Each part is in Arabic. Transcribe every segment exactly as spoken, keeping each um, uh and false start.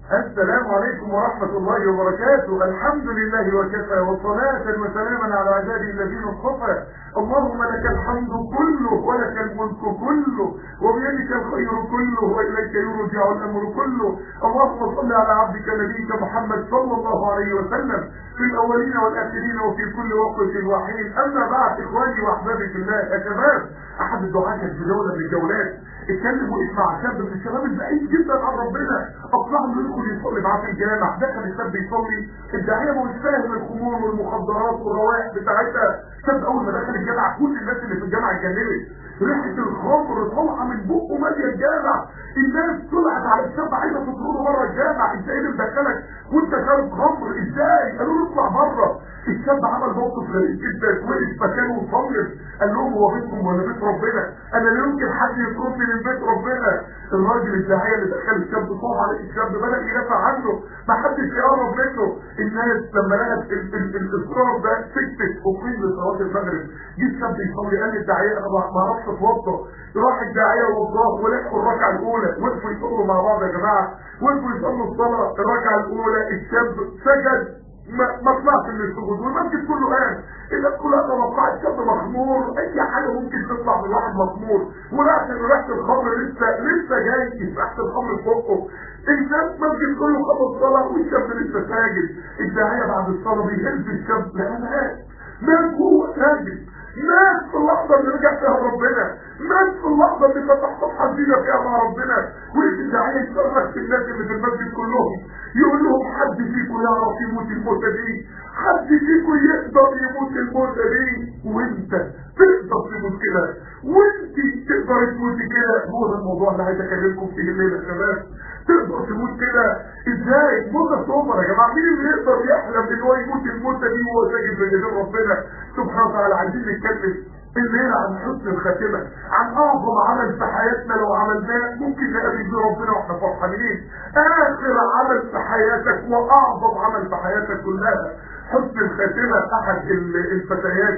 السلام عليكم ورحمة الله وبركاته. الحمد لله وكفى، وصلاة وسلاما على عباده الذين اصطفى. اللهم لك الحمد كله ولك الملك كله وبيدك الخير كله وإليك يرجع الأمر كله. اللهم صل على عبدك نبيك محمد صلى الله عليه وسلم في الأولين والآخرين وفي كل وقت وحين. أما بعد، إخواني وأحبابي في الله، يا شباب، أحد الدعاة كان في جولة من الجولات اتكلم واسمع شاب من الشباب البعيد جدا عن ربنا، اطلع له يدخل يصلي معاه في الجامع. دخل الشاب يصلي، الداعيه مش فاهم الخمور والمخدرات والروائح بتاعتها. شاب اول ما دخل الجامع كل الناس اللي في الجامع اتجننت، ريحه الخمر طالعه من بقه ماليه الجامع. الناس طلعت على الشاب عايزه تطرده بره الجامع. انت ايه اللي مدخلك وانت شارب خمر؟ ازاي؟ قالوا له اطلع بره. الشاب عمل موقف غريب جدا، وقف مكانه وصلت. قال لهم هو بيتكم ولا بيت ربنا؟ انا لا يمكن حد يطردني من بيت ربنا. الراجل الداعيه اللي دخل الشاب صوت على الشاب بدا يدافع عنه، ما حدش يقرب منه. الناس لما لقت الاصرار ده سكتت وقيم لصلاه المغرب. جه الشاب يصلي، قال للداعيه انا ما اعرفش اتوضا. راح الداعيه وضاه ولحقوا الركعه الاولى، وقفوا يصلوا مع بعض. يا جماعه وقفوا يصلوا الصلاه الركعه الاولى، الشاب سجد ما ما طلعش من السجود والمسجد كله قام. الناس كلها توقعت شاب مخمور، اي حاجه ممكن تطلع من واحد مخمور، وريحه ريحه الخمر لسه لسه جاي ريحه الخمر في بقه. الناس المسجد كله خلص صلاه والشاب لسه ساجد. الداعيه بعد الصلاه بيهز الشاب، لا مات مات جوه ساجد، مات في اللحظه اللي رجع فيها ربنا، مات في اللحظه اللي فتح صفحه جديده فيها مع ربنا. وقف الداعيه يصرخ في الناس اللي في المسجد كلهم، يقول لهم حد فيكم يعرف يموت الموتة دي؟ حد فيكم يقدر يموت الموتة دي؟ وانت تقدر تموت كده، وانت تقدر تموت كده. هو ده الموضوع اللي عايز اكلمكم فيه الليله يا شباب. تقدر تموت كده ازاي؟ موتة سوبر يا جماعه. مين اللي يقدر يحلم ان هو يموت الموتة دي وهو ساجد بين ايدين ربنا سبحانه وتعالى؟ عايزين نتكلم الليله عن حسن الخاتمه، عن اعظم عمل في حياتنا لو عملناه ممكن نقابل بيه ربنا واحنا فرحانين. اخر عمل في حياتك واعظم عمل في حياتك كلها حسن الخاتمه. احد الفتيات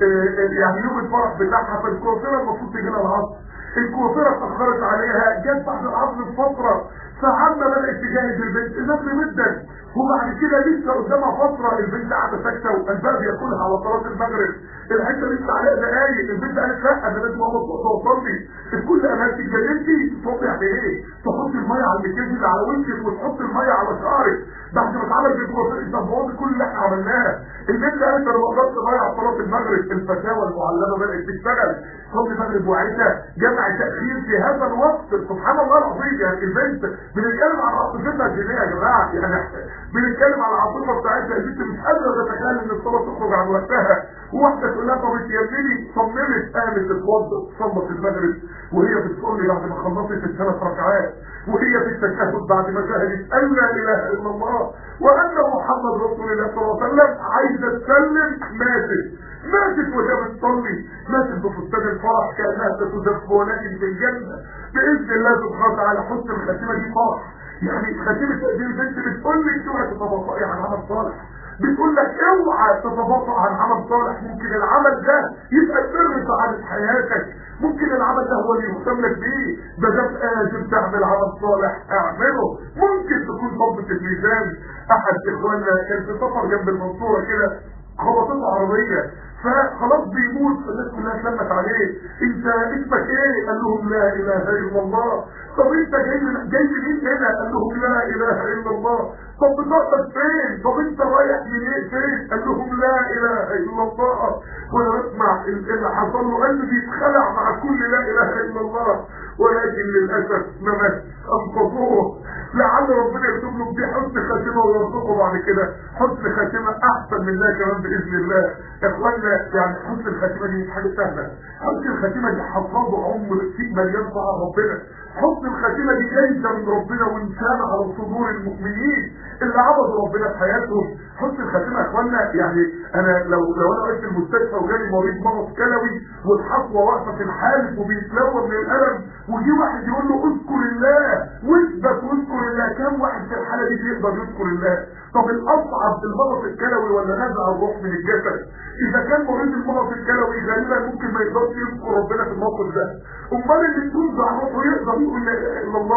يعني يوم الفرح بتاعها في الكوافيره المفروض تجي لها العصر، الكوافيره اتاخرت عليها، جت بعد العصر بفتره، فعما بدات تجهز البنت نفر جدا. وبعد كده لسه قدامها فتره البنت قاعده ساكته وقلبها بياكلها على صلاه المغرب. الحته لسه عليها دقايق، البنت قالت لا انا لازم اقوم اصلي. الكل امانتي اتجننتي تصلي يعني ايه؟ تحط الميه على المكياج على وشك وتحط الميه على شعرك بعد ما اتعمل بالكوافير. طب هو كل اللي احنا عملناه. البنت قالت انا ما اقدرش اضيع صلاه المغرب. الفتاوى المعلمه بدات تشتغل، صلي المغرب وعشاء، جمع تاخير في هذا الوقت. سبحان الله العظيم. يعني البنت بنتكلم عن عاطفتها الدينيه يا جماعه، يعني بنتكلم عن العاطفه بتاعتها. البنت مش قادره تتخيل ان الصلاه تخرج عن وقتها، وواحده تقول لها طب انت يا ابني صممت، قامت تتوضا صلت المغرب وهي بتصلي بعد ما خلصت الثلاث ركعات، وهي في التشهد بعد ما شهدت ان لا اله الا الله وان محمد رسول الله صلى الله عليه وسلم، عايزه تسلم، ماتت ماتت وهي بتصلي، ماتت بفستان الفرح كانها ستزف ولكن في الجنه باذن الله سبحانه وتعالى. حسن الخاتمه دي فرح. يعني خاتمه هذه البنت بتقول لك اوعى تتباطئي عن عمل صالح، بتقول لك اوعى تتباطئ عن عمل صالح. ممكن العمل ده يبقى سر سعاده حياتك، ممكن العمل ده هو اللي يهتم لك بيه. ما دام قادر تعمل عمل صالح اعمله، ممكن تكون ضبط الميزان. احد اخواننا كان في سفر جنب المنصوره كده، خبطته عربيه فخلاص بيموت، فالناس كلها اتلمت عليه. انت اسمك ايه؟ قال لهم لا اله الا الله. طب انت جاي من جاي منين هنا؟ قال لهم لا اله الا الله. طب بتقعد فين؟ طب انت رايح منين فين؟ قال لهم لا اله الا الله. وانا بسمع اللي حصل له قلبي بيتخلع مع كل لا اله الا الله، ولكن للاسف ما مات، انقذوه. لعل ربنا يكتب له دي حسن خاتمه ويرزقه بعد كده حسن خاتمه احسن من ده كمان باذن الله. يا اخوانا يعني حسن الخاتمه دي مش حاجه سهله. حسن الخاتمه دي حفظه عمر فيه مليان طاعه ربنا. حسن الخاتمه دي جايزه من ربنا وانسان على صدور المؤمنين اللي عبدوا ربنا في حياتهم. حسن الخاتمه يا اخوانا يعني انا لو لو انا قلت المستشفى وجالي مريض مرض كلوي والحصوه واقفه في الحالب وبيتلوى من الالم، وجي واحد يقول له اذكر الله واثبت واذكر الله، كم واحد في الحاله دي بيقدر يذكر الله؟ طب الاصعب المرض الكلوي ولا نزع الروح من الجسد؟ اذا كان مريض المرض الكلوي غالبا ممكن ما يقدرش يذكر ربنا في الموقف ده، امال اللي تنزع روحه يقدر يقول لا اله الا الله.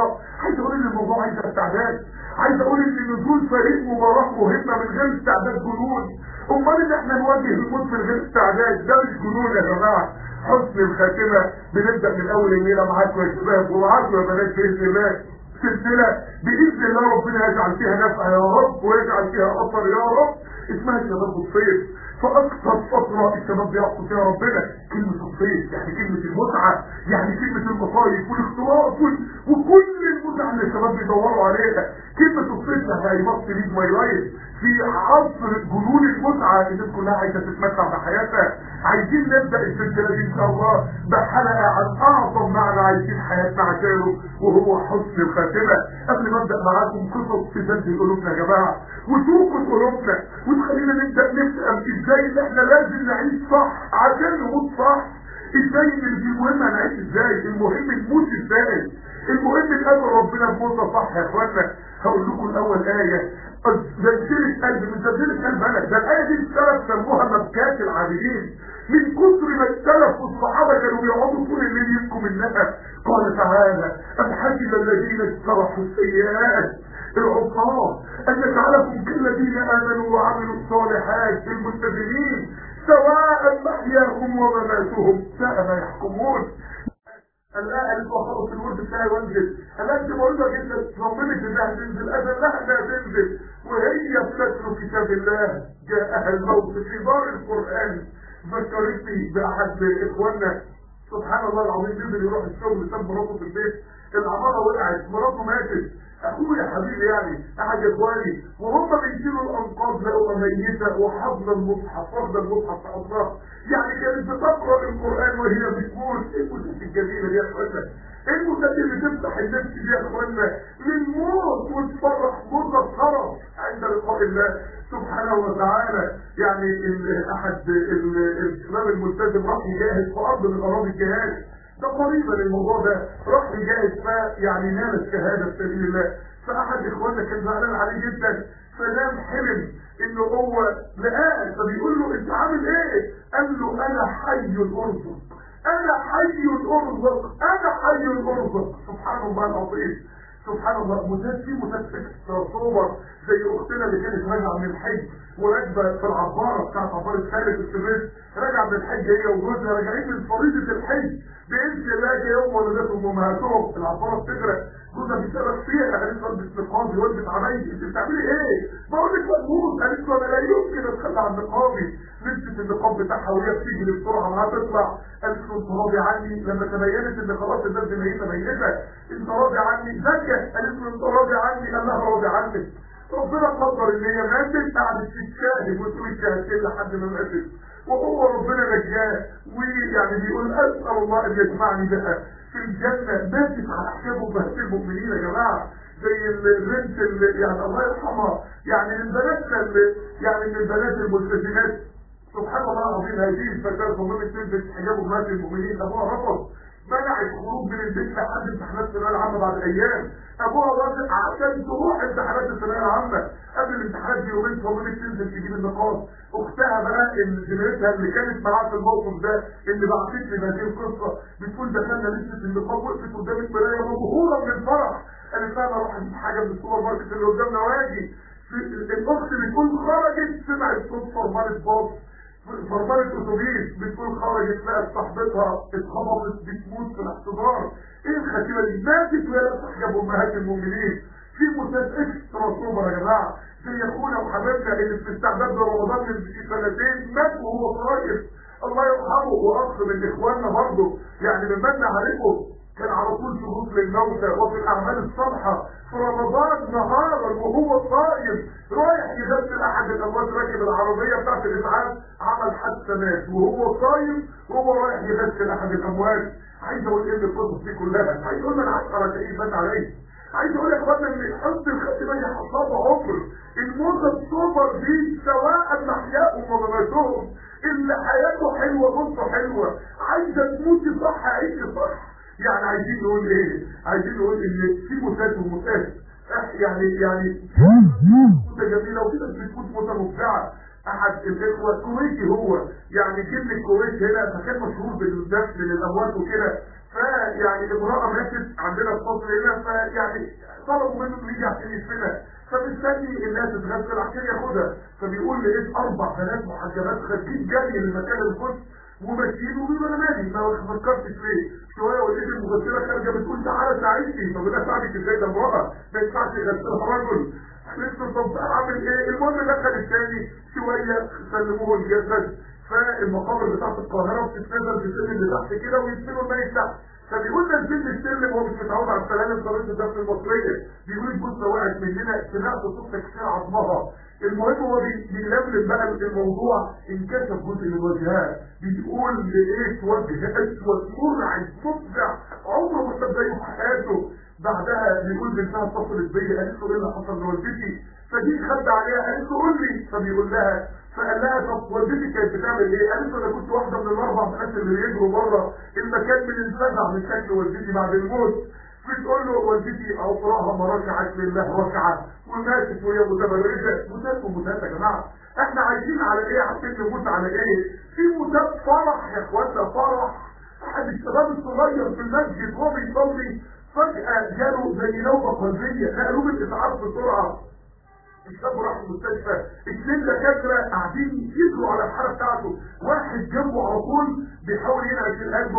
عايز اقول ان الموضوع عايز استعداد، عايز اقول ان نزول فريق مباراه مهمه من غير استعداد جنون. امال ان احنا نواجه الموت من غير استعداد ده مش جنون يا جماعه. حسن الخاتمه بنبدا من اول الليله معاكم يا شباب ومعاكم يا بنات باذن الله سلسله باذن الله ربنا يجعل فيها نفع يا رب ويجعل فيها اثر يا رب، اسمها شباب الصيف. فاكثر فتره الشباب بيعصوا فيها ربنا كلمه الصيف، يعني كلمه المتعه، يعني كلمه المصايف والاختلاط وكل المتعه اللي الشباب بيدوروا عليها. كلمه الصيف هي مصر ليد ماي لايف في عصر جنون المتعه، الناس كلها عايزه تتمتع بحياتها. عايزين نبدا السلسله دي ان شاء الله بحلقه عن اعظم معنى عايشين حياتنا عشانه وهو حسن الخاتمه. قبل ما ابدا معاكم قصص تزلزل قلوبنا يا جماعه وتوقف قلوبنا وتخلينا نبدا نفهم ازاي ان احنا لازم نعيش صح عشان نموت صح. ازاي ان في المهم هنعيش ازاي، المهم نموت ازاي، المهم نقابل ربنا بموتة صح يا اخوانا. هقول لكم الاول ايه زلزلة قلب من زلزلة قلب انا ده الايه دي السلف سموها مبكات العابدين من كثر ما السلف والصحابه كانوا بيقعدوا طول الليل يبكوا منها. قال تعالى ام حسب الذين اجترحوا السيئات العصاه ان نجعلكم كالذين امنوا وعملوا الصالحات المتدينين سواء محياهم ومماتهم ساء ما يحكمون. الآن اللي وصلوا في الورد بتاعي وانزل انا انت مريضة جدا صممت انها تنزل اذن لها انها تنزل وهي بتتلو كتاب الله جاءها الموت في دار القرآن. ذكرتني باحد اخواننا سبحان الله العظيم نزل يروح الشغل ساب مراته في البيت العمارة وقعت مراته ماتت اخويا يا حبيبي يعني احد اخواني وهم بيشيلوا الانقاض لقوها ميته وحضن المصحف واخده المصحف في حضنها يعني كانت بتقرا القران وهي بتموت. ايه الموتات الجميله دي يا اخوانا، ايه الموتات اللي تفتح النفس دي يا اخوانا للموت وتفرح موت الخرف عند لقاء الله سبحانه وتعالى. يعني احد الشباب الملتزم راح يجاهد في ارض من اراضي الجهاد ده قريبا الموضوع ده راح يجاهد ف يعني نال الشهاده في سبيل الله. فاحد اخواننا كان زعلان عليه جدا فنام حلم انه هو لقاه فبيقول له انت عامل ايه؟ قال له انا حي ارزق انا حي ارزق انا حي ارزق. سبحان الله العظيم سبحان الله. متات في متات صور زي اختنا اللي كانت راجعه من الحج وراكبه في العباره بتاعت عباره خالد السويس راجعه من الحج هي وجوزها راجعين من فريضه الحج باذن الله يوم ولدتهم امهاتهم العباره بتغرق جوزها بيسالك فيها قالت له البس نقابي والبس عبايتي انت بتعملي ايه؟ بقول لك مجهود. قالت له انا لا يمكن اتخلى عن نقابي. لبست النقاب بتاعها وهي بتيجي بسرعه معاها تطلع قالت له انت راضي عني لما تبينت ان خلاص الناس دي ميته ميته انت راضي عني زكى. قالت له انت راضي عني قال لها راضي عنك. ربنا قدر ان هي ماتت قعدت تتشاهد وتقول الشهادتين لحد ما ماتت وهو ربنا نجاه. ويعني بيقول اسال الله ان يجمعني بها في الجنه ماتت على احكام امهات المؤمنين يا جماعه زي البنت اللي يعني الله يرحمها يعني من بناتنا يعني من البنات الملتزمات سبحان الله العظيم. هذه الفتاه صممت تلبس حجاب امهات المؤمنين ابوها رفض منع الخروج من البيت لحد امتحانات الثانويه العامه بعد ايام. ابوها وافق عشان تروح امتحانات الثانويه العامه قبل الامتحانات بيومين صممت تنزل تجيب النقاط. اختها بقى اللي زميلتها اللي كانت معاها في الموقف ده اللي بعتت لي هذه القصه بتقول دخلنا لبست النقاط وقفت قدام المرايه مبهوره من الفرح قالت لها انا اروح اجيب حاجه من السوبر ماركت اللي قدامنا واجي. الاخت بتقول خرجت سمعت صوت فرمله باص فرمله اتوبيس بتقول خرجت لقت صاحبتها اتخبطت بتموت في الاحتضار. ايه الخاتمه دي؟ ماتت وهي لابسه حجاب امهات المؤمنين. في موتات اكسترا سوبر يا جماعه زي اخونا وحبيبنا اللي في استعداد لرمضان من سنتين مات وهو صغير الله يرحمه واخ من اخواننا برضه يعني بنمنى عليكم كان على طول في غسل الموتى وفي الاعمال الصالحه في رمضان نهارا وهو صائم رايح يغسل احد الاموات راكب العربيه بتاعت الاسعاف عمل حادثه مات وهو صايم وهو رايح يغسل احد الاموات. عايز اقول ايه القصص دي كلها؟ عايز اقول انا عشرة دقايق فات عليا. عايز اقول يا اخوانا ان حسن الخاتمه دي حصاد عمر. الموتى السوبر دي سواء محياهم ومماتهم اللي حياته حلوه نصه حلوه عايزه تموتي صح عيشي صح. يعني عايزين نقول ايه؟ عايزين نقول ان في موتات وموتات يعني يعني موتة جميله وفي ناس بتموت موتة مبدعه. احد الاخوه كويتي هو يعني جه من الكويت هنا فكان مشهور بالدفن للاموات وكده فيعني امراه ماتت عندنا في مصر هنا، فيعني طلبوا منه انه يجي عشان يدفنها، فمستني الناس تتغسل عشان ياخدها، فبيقول لقيت اربع بنات محجبات خارجين جري لمكان الغسل وماشيين وبيقولوا انا مالي ما فكرتش ليه شويه، ولقيت المغسله خارجه بتقول تعالى ساعدني، طب انا ساعدك ازاي ده امراه ما ينفعش يغسلها رجل. قلت له طب اعمل ايه؟ المهم دخل الثاني شويه سلموه الجسد، فالمقابر بتاعت القاهره بتتنزل في السلم اللي تحت كده ويدفنوا الميت تحت، فبيقول لك نزل السلم وهو مش متعود على السلالم طريقه الدفن المصريه، بيقول الجثه وقعت مننا سمعت صوت تكسير عظمها. المهم هو بيلملم بقى الموضوع، انكشف جزء من وجهها، بيقول لقيت وجه اسود مرعب مفزع عمره ما شاف زيه في حياته. بعدها بيقول بنتها اتصلت بيا قالت له ايه اللي حصل لوالدتي؟ فجيت خد عليها قالت له قول لي، فبيقول لها فقال لها طب والدتي كانت بتعمل ايه؟ قالت له انا كنت واحده من الاربع بنات اللي بيجروا بره المكان من الفزع من شكل والدتي بعد الموت. بتقول له والدتي عمرها ما ركعت لله ركعه وماتت وهي متبرجه. موتات وموتات يا جماعه، احنا عايشين على ايه؟ عشان نموت على ايه؟ في موتات فرح يا اخوانا، فرح. احد الشباب الصغير في المسجد وهو بيصلي فجاه جاله زي نوبه قلبيه، نقلوه بالاسعاف بسرعه. الشاب راح المستشفى، اثنين دكاتره قاعدين يجروا على الحاله بتاعته، واحد جنبه على طول بيحاول ينعش القلب،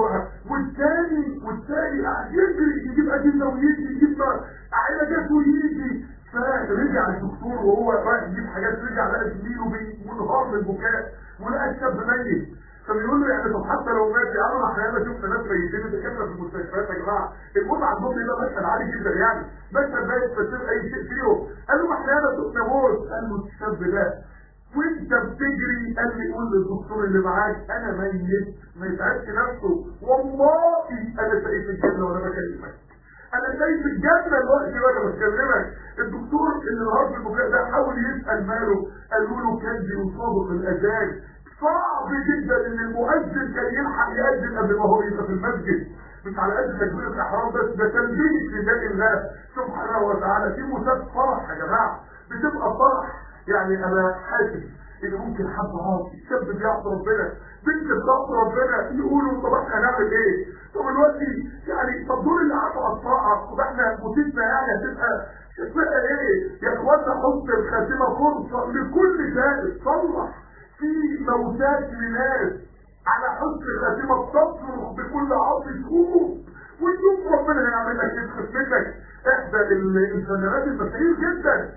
والثاني والثاني قاعد يجري يجيب اجهزه ويجي يجيب علاجات ويجي. فرجع الدكتور وهو رايح يجيب حاجات، رجع لقى زميله منهار من البكاء ولقى الشاب ميت. فبيقول له يعني طب حتى لو مات يا عم احنا شفنا ناس ميتين دكاتره في المستشفيات يا جماعه، الموت عندهم يبقى مشهد عادي جدا يعني، مشهد لا يستثير اي شيء فيهم. قال له ما احنا هنا شفنا موت. قال له الشاب ده وانت بتجري قال لي قول للدكتور اللي معاك انا ميت ما يتعبش نفسه، والله انا شايف الجنه وانا بكلمك، انا شايف الجنه دلوقتي وانا بكلمك. الدكتور اللي النهارده في البكاء ده حاول يسال ماله، قالوا له كنزي وصادق الاذان. صعب جدا ان المؤذن كان يلحق يأذن قبل ما هو يبقى في المسجد، مش على قد تكبير الاحرام بس، ده تلبيه نداء الله سبحانه وتعالى. في موتات فرح يا جماعه، بتبقى فرح. يعني انا حاسس ان ممكن حد عاصي شاب بيعصي ربنا، بنت بتعصي ربنا، يقولوا طب احنا هنعمل ايه؟ طب دلوقتي يعني طب دول اللي قعدوا على الطاعه، طب احنا موتتنا يعني هتبقى شكلها ايه؟ يا اخوانا حسن الخاتمه فرصه لكل تائب صلح. في موتات لناس على حسن الخاتمه بتصرخ بكل عاصي تقوم وتشوف ربنا هيعمل لك ايه في خدمتك. احدى الفنانات المشاهير جدا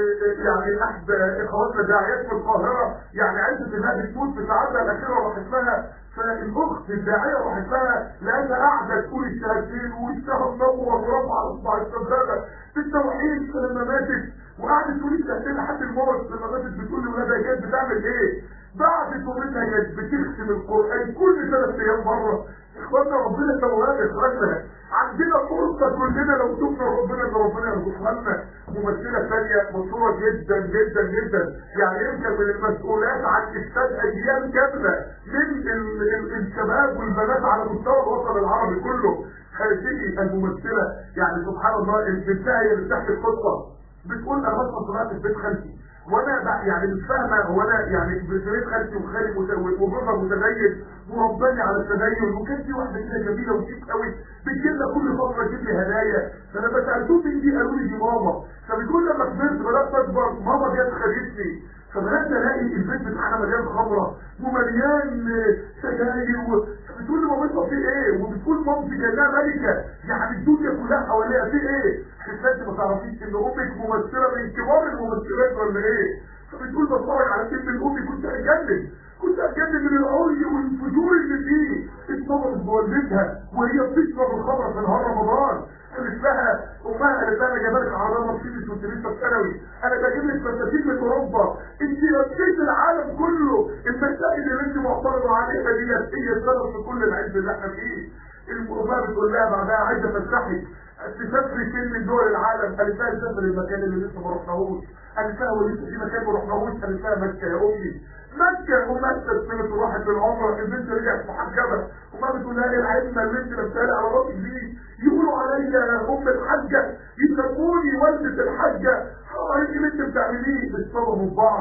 يعني احدى اخواتنا الداعيات في القاهره يعني عرفت انها بتموت في ساعتها الاخيره راحت لها، فالاخت الداعيه راحت لها لانها قاعده تقول الشهادتين ووشها منور ورفع اصبع السبابه في التوحيد. فلما ماتت وقعدت تقول الشهادتين لحد الموت، لما ماتت بتقول لاولادها كانت بتعمل ايه؟ بعد توبتها كانت بتختم القران كل ثلاث ايام مره. اخواننا ربنا تواب يا اخواننا، عندنا فرصه كلنا لو شفنا ربنا ان ربنا يرزقها لنا. ممثله ثانيه مشهوره جدا جدا جدا، يعني يمكن من المسؤولات عن افساد اجيال كامله من ال ال الشباب والبنات على مستوى الوطن العربي كله. هذه الممثله يعني سبحان الله البنتها هي اللي بتحكي القصه، بتقول انا بصحى صلاه في بيت خالتي وانا يعني مش فاهمه هو انا يعني بيت خالتي وخالي وجوزها متدين ورباني على التدين، وكانت في واحده كده جميله وشيك قوي بتجيب لنا كل فتره تجيب لي هدايا، فانا بسالتهم مين دي قالوا لي دي ماما. فبتقول لما كبرت بدات اكبر ماما جت خدتني، فبدات الاقي البيت بتاعنا مليان خمره ومليان سجاير، بتقول لي مامتها في ايه؟ وبتقول مامتي كانها ملكه، يعني الدنيا كلها حواليها في ايه؟ حسيت ما تعرفيش ان امك ممثله من كبار الممثلات ولا ايه؟ فبتقول بتفرج على فيلم الامي كنت هتجنن، كنت هتجنن من العري والفجور اللي فيه. اتصدمت بوالدتها وهي بتشرب الخمره في نهار رمضان، قالت لها امها قالت لها انا جايبه لك عربيه مرسيدس وانت لسه في ثانوي، انا بجيب لك فساتين من اوروبا، انت لفيت العالم كله، المسائل اللي انت معترضه عليها ديت هي السبب في كل العز اللي احنا فيه. الامها بتقول لها بعدها عايزه افسحك تسافري فين من دول العالم؟ قالت لها سافر المكان اللي لسه ما رحناهوش. قالت لها ولسه في مكان ما رحناهوش؟ قالت لها مكه يا امي. مكه امها استسلمت وراحت للعمره، البنت رجعت محجبه، امها بتقول لها ايه العلم اللي انت لابسها على راسك دي؟ يقولوا عليا ام الحجه، يسموني والده الحجه، حرام اللي انت بتعمليه. بتصدموا في بعض.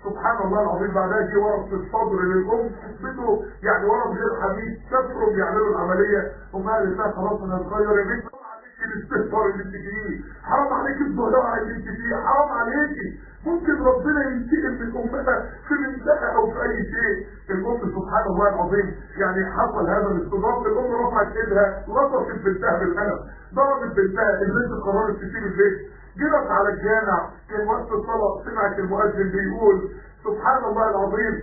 سبحان الله العظيم. بعدها جه ورم في الصدر للام، حسبته يعني ورم غير حميد، سافروا يعملوا العمليه، امها قالت لها خلاص انا صغير يا بنت، حرام عليك الاستهتار اللي انت فيه، حرام عليك الضياع اللي انت فيه، حرام عليكي، ممكن ربنا ينتقم من امها في منتهى او في اي شيء. الام سبحان الله العظيم يعني حصل هذا الاستضافه، الام رفعت ايدها لطشت بنتها بالقلم، ضربت بنتها، البنت قررت تسيب البيت، جرت على الجامع، كان وقت الصلاه، سمعت المؤذن بيقول سبحان الله العظيم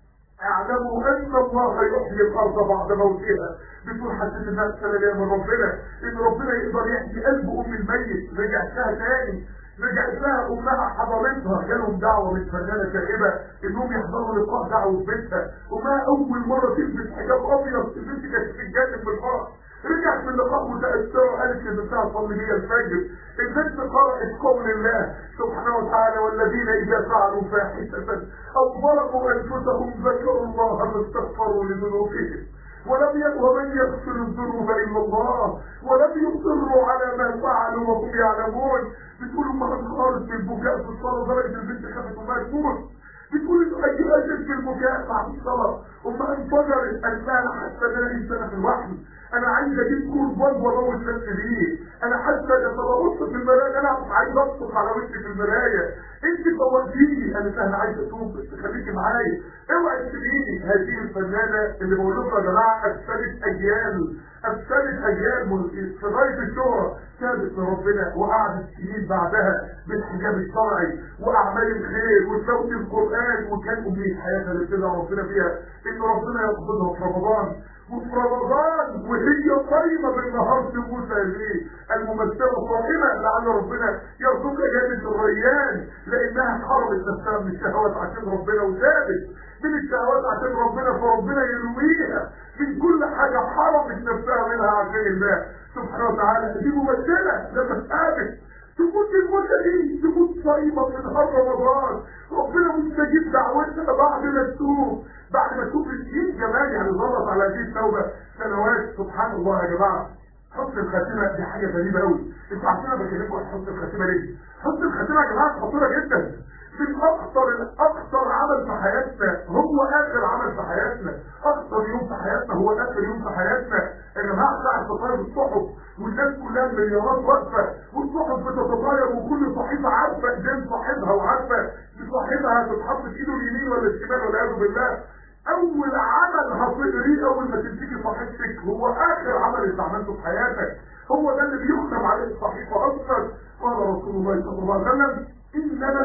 اعلموا ان الله يحيي الارض بعد موتها. بتقول حسيت انها سلام من ربنا، ان ربنا يقدر يحيي قلب ام الميت. رجعت لها تاني، رجعت لها امها حضرتها، جالهم دعوه من فنانه شاهبه انهم يحضروا لقاء دعوه بنتها، امها اول مره تلبس حجاب ابيض، البنت كانت بتتجنن بالفرح. رجعت من اللقاء متاثره، قالت لبنتها صلي بيا الفجر. البنت قرأت قول الله سبحانه وتعالى والذين اذا فعلوا فاحشه او ظلموا انفسهم ذكروا الله فاستغفروا لذنوبهم ولم ومن يغفر الذنوب الا الله ولم يصروا على ما فعلوا وهم يعلمون. بتقول امها انهارت بالبكاء في الصلاه لدرجه البنت خافت امها تموت. بتقول انه اجلست في البكاء مع الصلاه، امها انفجرت، قالت لها انا حاسه ان انا انسانه في الوحي، انا عايز اجيب كرباج واموت نفسي بيه، انا حاسه ان ببص في المرايه انا عايز اطلق على وشي في المرايه، انت فوقتيني. قالت لها انا عايز اتوب بس خليكي معايا، اوعي تسيبيني. هذه الفنانه اللي بقول لكم يا جماعه افسدت اجيال، افسدت اجيال في غايه الشهره، ثابت لربنا وقعدت سنين بعدها بالحجاب الشرعي واعمال الخير وصوت القران، وكان امنيه حياتها اللي بتدعى ربنا فيها ان ربنا يقبضها في رمضان، وفي رمضان وهي صايمه بالنهار تموت هذه الممثله صائمه لعل ربنا يرزقها جنه الريان، لانها حرمت نفسها من الشهوات عشان ربنا وثابت من الشهوات عشان ربنا، فربنا يرويها من كل حاجه حرمت نفسها منها عشان الله سبحانه وتعالى. دي ممثله لما تقابل تموت الموتة دي، تموت صايمة في نهار رمضان، ربنا مستجيب دعوتها بعد ما تتوب، بعد ما تتوب الدين كمان، يعني ظلت على هذه التوبة سنوات. سبحان الله يا جماعة، حسن الخاتمة دي حاجة غريبة قوي. انتوا عارفين انا بكلمكم عن حسن الخاتمة ليه؟ حسن الخاتمة يا جماعة خطيرة جدا. من اخطر الاخطر عمل في حياتنا هو اخر عمل في حياتنا، اخطر يوم في حياتنا هو اخر يوم في حياتنا. يا جماعه ساعه تطاير الصحف والناس كلها المليارات واقفه والصحف بتتطاير وكل صحيفه عارفه ايدين صاحبها وعارفه صاحبها هتتحط في ايده اليمين ولا الشمال والعياذ بالله. اول عمل هتقريه اول ما تمسكي صحيفتك هو اخر عمل انت عملته في حياتك، هو ده اللي بيختم عليه الصحيفه اصلا. قال رسول الله صلى الله عليه وسلم انما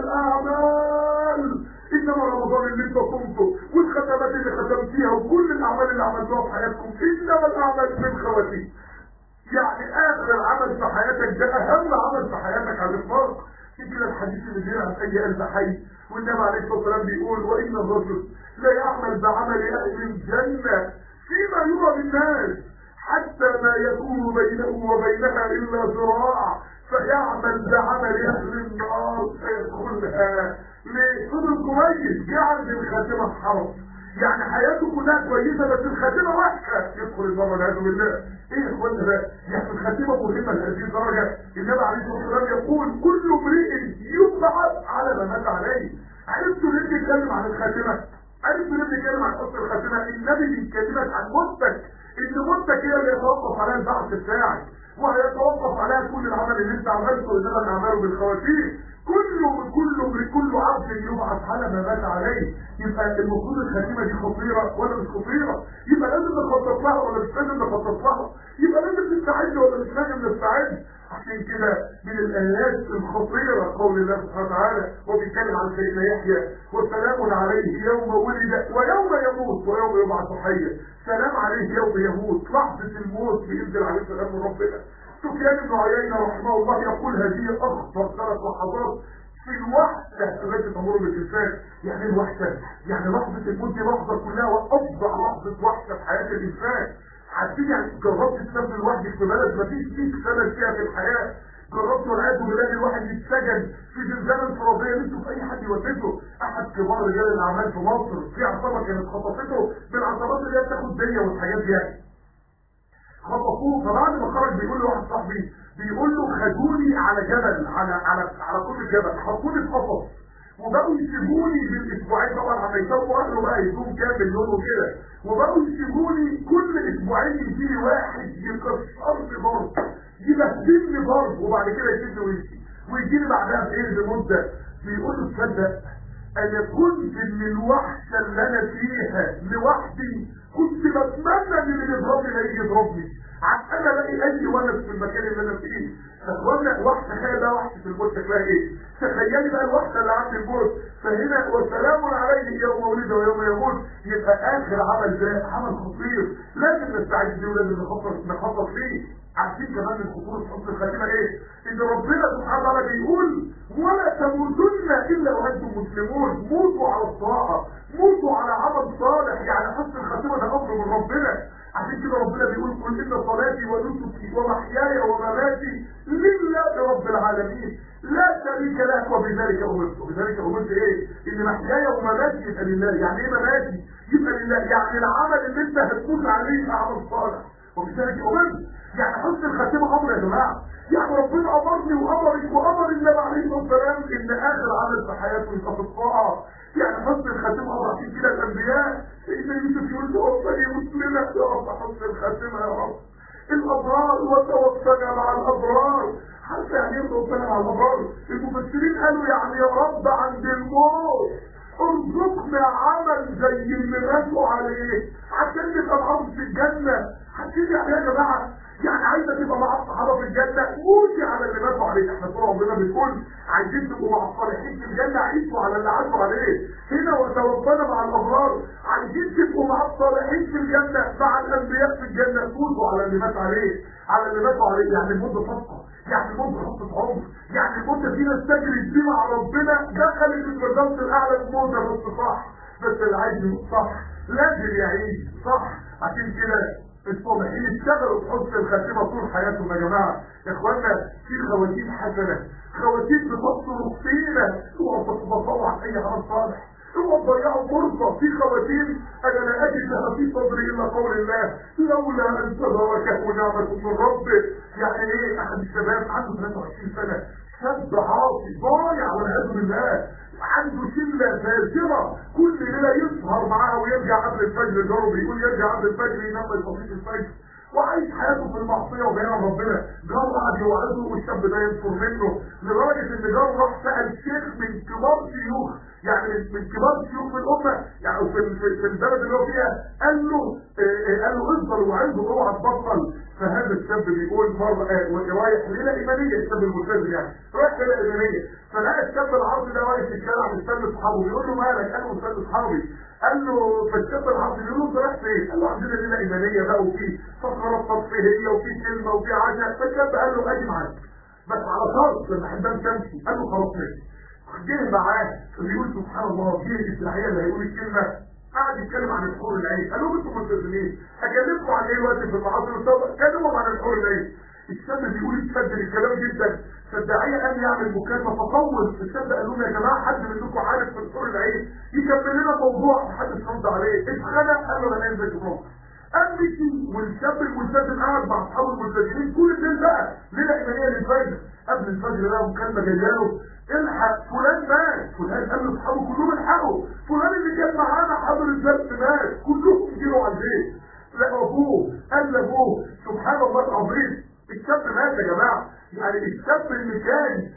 الاعمال، انما رمضان اللي انت صمته والختمات اللي ختمتيها وكل الاعمال اللي عملتوها في حياتكم انما الاعمال بالخواتيم. يعني اخر عمل في حياتك ده اهم عمل في حياتك على الاطلاق. في كده الحديث اللي بيقول عن اي قلب حي، والنبي عليه الصلاه والسلام بيقول وان الرجل لا يعمل بعمل اهل الجنه فيما يرى للناس حتى ما يكون بينه وبينها الا ذراع فيعمل بعمل اهل النار فيدخلها. ليه؟ فضل كويس، جه عند الخاتمه حرام، يعني حياته كلها كويسه بس الخاتمه وحشه يدخل النار والعياذ بالله. ايه يا اخوانا ده؟ يعني الخاتمه مهمه لهذه الدرجه. النبي عليه الصلاه والسلام يقول كل امرئ يبعث على ما مات عليه. عرفتوا ليه بيتكلم عن الخاتمه؟ عرفتوا ليه بيتكلم عن حسن الخاتمه؟ النبي بيكلمك عن موتك، ان موتك هي اللي يتوقف عليها البعث بتاعك وهيتوقف عليها كل العمل اللي انت عملته، انما الاعمال بالخواتيم. كله كله كل عبد يبعث على ما مات عليه. يبقى المفروض الخاتمه دي خطيره ولا مش خطيره؟ يبقى لازم نخطط لها ولا مش لازم نخطط لها؟ يبقى لازم نستعد ولا مش لازم نستعد؟ عشان كده من الايات الخطيره قول الله سبحانه وتعالى وبيتكلم عن سيدنا يحيى وسلام عليه يوم ولد ويوم يموت ويوم يبعث حيا. سلام عليه يوم يموت، لحظه الموت بينزل عليه سلام من ربنا. سفيان بن عيينة رحمه الله يقول هذه اخطر ثلاث لحظات في الوحدة التي تمر بالإنسان. يعني الوحدة يعني لحظة الموت دي لحظة كلها وأفضل لحظة وحدة في حياة الإنسان. عارفين يعني جربت تسافر لوحدك في بلد مفيش فيك سنة فيها في الحياة، جربت والعياذ بالله الواحد يتسجن في زلزال انفرادية نفسه في أي حد يوقفه. أحد كبار رجال الأعمال في مصر في عصابة كانت خطفته من العصابات اللي هي بتاخد دية والحاجات دي يعني. خطفوه، فبعد ما خرج بيقول له واحد صاحبي بيقول له خدوني على جبل على على على كل جبل، حطوني في قفص وبقوا يسيبوني بالاسبوعين، طبعا عم يسووا اهله بقى يدوم كامل يوم وكده، وبقوا يسيبوني كل اسبوعين يجي واحد يكسرني ضرب، يبهدلني ضرب، وبعد كده يسيبني ويمشي، ويجي لي بعدها بايه بمده بيقول له تصدق انا كنت من الوحشه اللي انا فيها لوحدي كنت بتمنى ان اللي يضربني لا يجي يضربني، عشان انا الاقي اي ولد في المكان اللي انا فيه. فاخوانا وحشه خيال ده وحشه الموت شكلها ايه؟ تخيلي بقى الوحشه اللي عند الموت، فهنا وسلام عليه يوم ولد ويوم يموت، يبقى اخر عمل ده عمل خطير لازم نستعد له، لازم نخطط نخطط فيه. عارفين كمان من خطوره حسن الخاتمه ايه؟ ان ربنا سبحانه وتعالى بيقول ولا تموتن الا وانتم مسلمون، موتوا على الطاعه، موتوا على عمل صالح، يعني حسن الخاتمه ده امر من ربنا. عشان كده ربنا بيقول قل ان صلاتي ونسكي ومحياي ومماتي لله رب العالمين لا شريك له وبذلك امرت. وبذلك امرت ايه؟ ان محياي ومماتي يبقى لله. يعني ايه مماتي؟ يبقى لله، يعني العمل اللي انت هتموت عليه عمل صالح، وبذلك امرت. يعني حسن الخاتمه امر يا جماعه، يعني ربنا امرني وامرك وامر النبي عليه الصلاه والسلام ان اخر عمل في حياته يبقى في الطاعه. يعني حسن الخاتمه امر. عشان كده الانبياء سيدنا يوسف يقول توفني مسلما يا رب، حسن الخاتمه يا رب. الابرار وتوفنا مع الابرار. عارف يعني ايه توفنا مع الابرار؟ المفسرين قالوا يعني يا رب عند الموت ارزقنا عمل زي اللي ماتوا عليه عشان نبقى معاهم في الجنه. حسيت يعني يا جماعه؟ يعني عايزه تبقى مع الصحابه في الجنه، موتي على اللي ماتوا عليه. احنا طول عمرنا بنقول عايزين تبقوا مع الصالحين في الجنه، عيشوا على اللي عاشوا عليه. هنا وتوفنا مع الابرار، عايزين تبقوا مع الصالحين في الجنه، مع الانبياء في الجنه، موتوا على اللي مات عليه، على اللي ماتوا عليه. يعني الموت صفقه، يعني الموت خطه عمر، يعني الموت في ناس تجري دي مع ربنا دخلت الفردوس الاعلى بموت بس صح. بس اللي عايز يموت صح لازم يعيش صح. عشان كده الصالحين اشتغلوا بحسن الخاتمه طول حياتهم يا جماعه. يا اخوانا في خواتيم حسنه، خواتيم بتصرف فينا، اوعوا تتبطلوا عن اي عمل صالح، اوعوا تضيعوا فرصه. في خواتيم انا لا اجد لها في صدري الا قول الله لولا ان تداركه نعمه من ربه. يعني ايه؟ احد الشباب عنده ثلاثة وعشرين سنه، شاب عاصي ضايع والعياذ بالله، عنده شله فاجره، كل ليله يسهر معاها ويرجع قبل الفجر. جاره بيقول يرجع قبل الفجر ينام يصلي الفجر، وعايش حياته في المعصيه وبين ربنا. جاره قعد يوعظه والشاب ده ينفر منه، لدرجه ان جاره راح سال شيخ من كبار شيوخ، يعني من كبار شيوخ في الامه، يعني في في البلد اللي هو فيها، قال له قال له افضل وعنده اوعى تبطل. فهذا الشاب بيقول مره رايح ليله ايمانيه، الشاب الملتزم يعني رايح ليله ايمانيه، فلقى الشاب العاصي ده واقف في الشارع مستني اصحابه، بيقول له مالك؟ قال له مستني اصحابي. قال له فالشاب العاصي بيقول له انت رايح فين؟ قال له عندنا ليله ايمانيه بقى وفي فقره ترفيهيه وفي كلمه وفي عشاء. فالشاب قال له اجي معاك بس على شرط لما حدام تمشي. قال له خلاص ماشي. جه معاه بيقول سبحان الله جه الداعيه اللي هيقول الكلمه قاعد يتكلم عن الحور العين. قال لهم انتم ملتزمين اكلمكم عن ايه دلوقتي في المعاصر السابقه؟ كلمهم عن الحور العين. الشاب بيقول يتسجل الكلام جدا، فالداعيه قام يعمل مكالمه فطول. الشاب قال لهم يا جماعه حد منكم عارف في الحور العين يكمل لنا موضوع؟ محدش رد عليه، اتخنق قال له انا نازل بكره. قام مشي والشاب الملتزم قاعد مع اصحابه الملتزمين كل الليل بقى ليله ايمانيه للفجر. قبل الفجر لقى مكالمه جايه له الحق فلان مات. فلان قال لاصحابه كلهم الحقوا فلان اللي كان معانا حاضر الدرس مات. كلهم جروا على البيت لقوا ابوه. قال لابوه سبحان الله العظيم الشاب مات يا جماعه. يعني الشاب اللي كان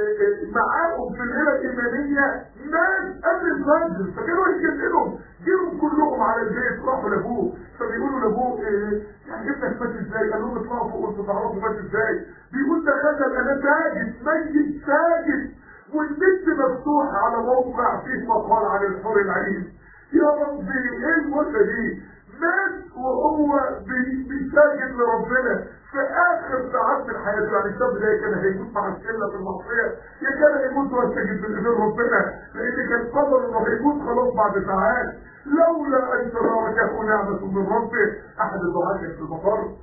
معاهم في الليله الايمانيه مات قبل الفجر، فكانوا يجننهم جروا كلهم على البيت راحوا لابوه. فبيقولوا لابوه إيه يعني ابنك مات ازاي؟ قال لهم اطلعوا فوق وانتوا تعرفوا مات ازاي. بيقول دخلنا انا ساجد ميت ساجد والنت مفتوح على موقع فيه مقال عن الحور العين. يا ربي ايه الموتة دي؟ مات وهو بيساجد لربنا في اخر ساعات من حياته. يعني الشاب ده كان هيموت مع الشله في المعصيه، يا كان هيموت ويسجد من غير ربنا، لان كان قدر انه هيموت خلاص بعد ساعات. لولا ان تداركه نعمه من ربه. احد الدعاة كان في المطار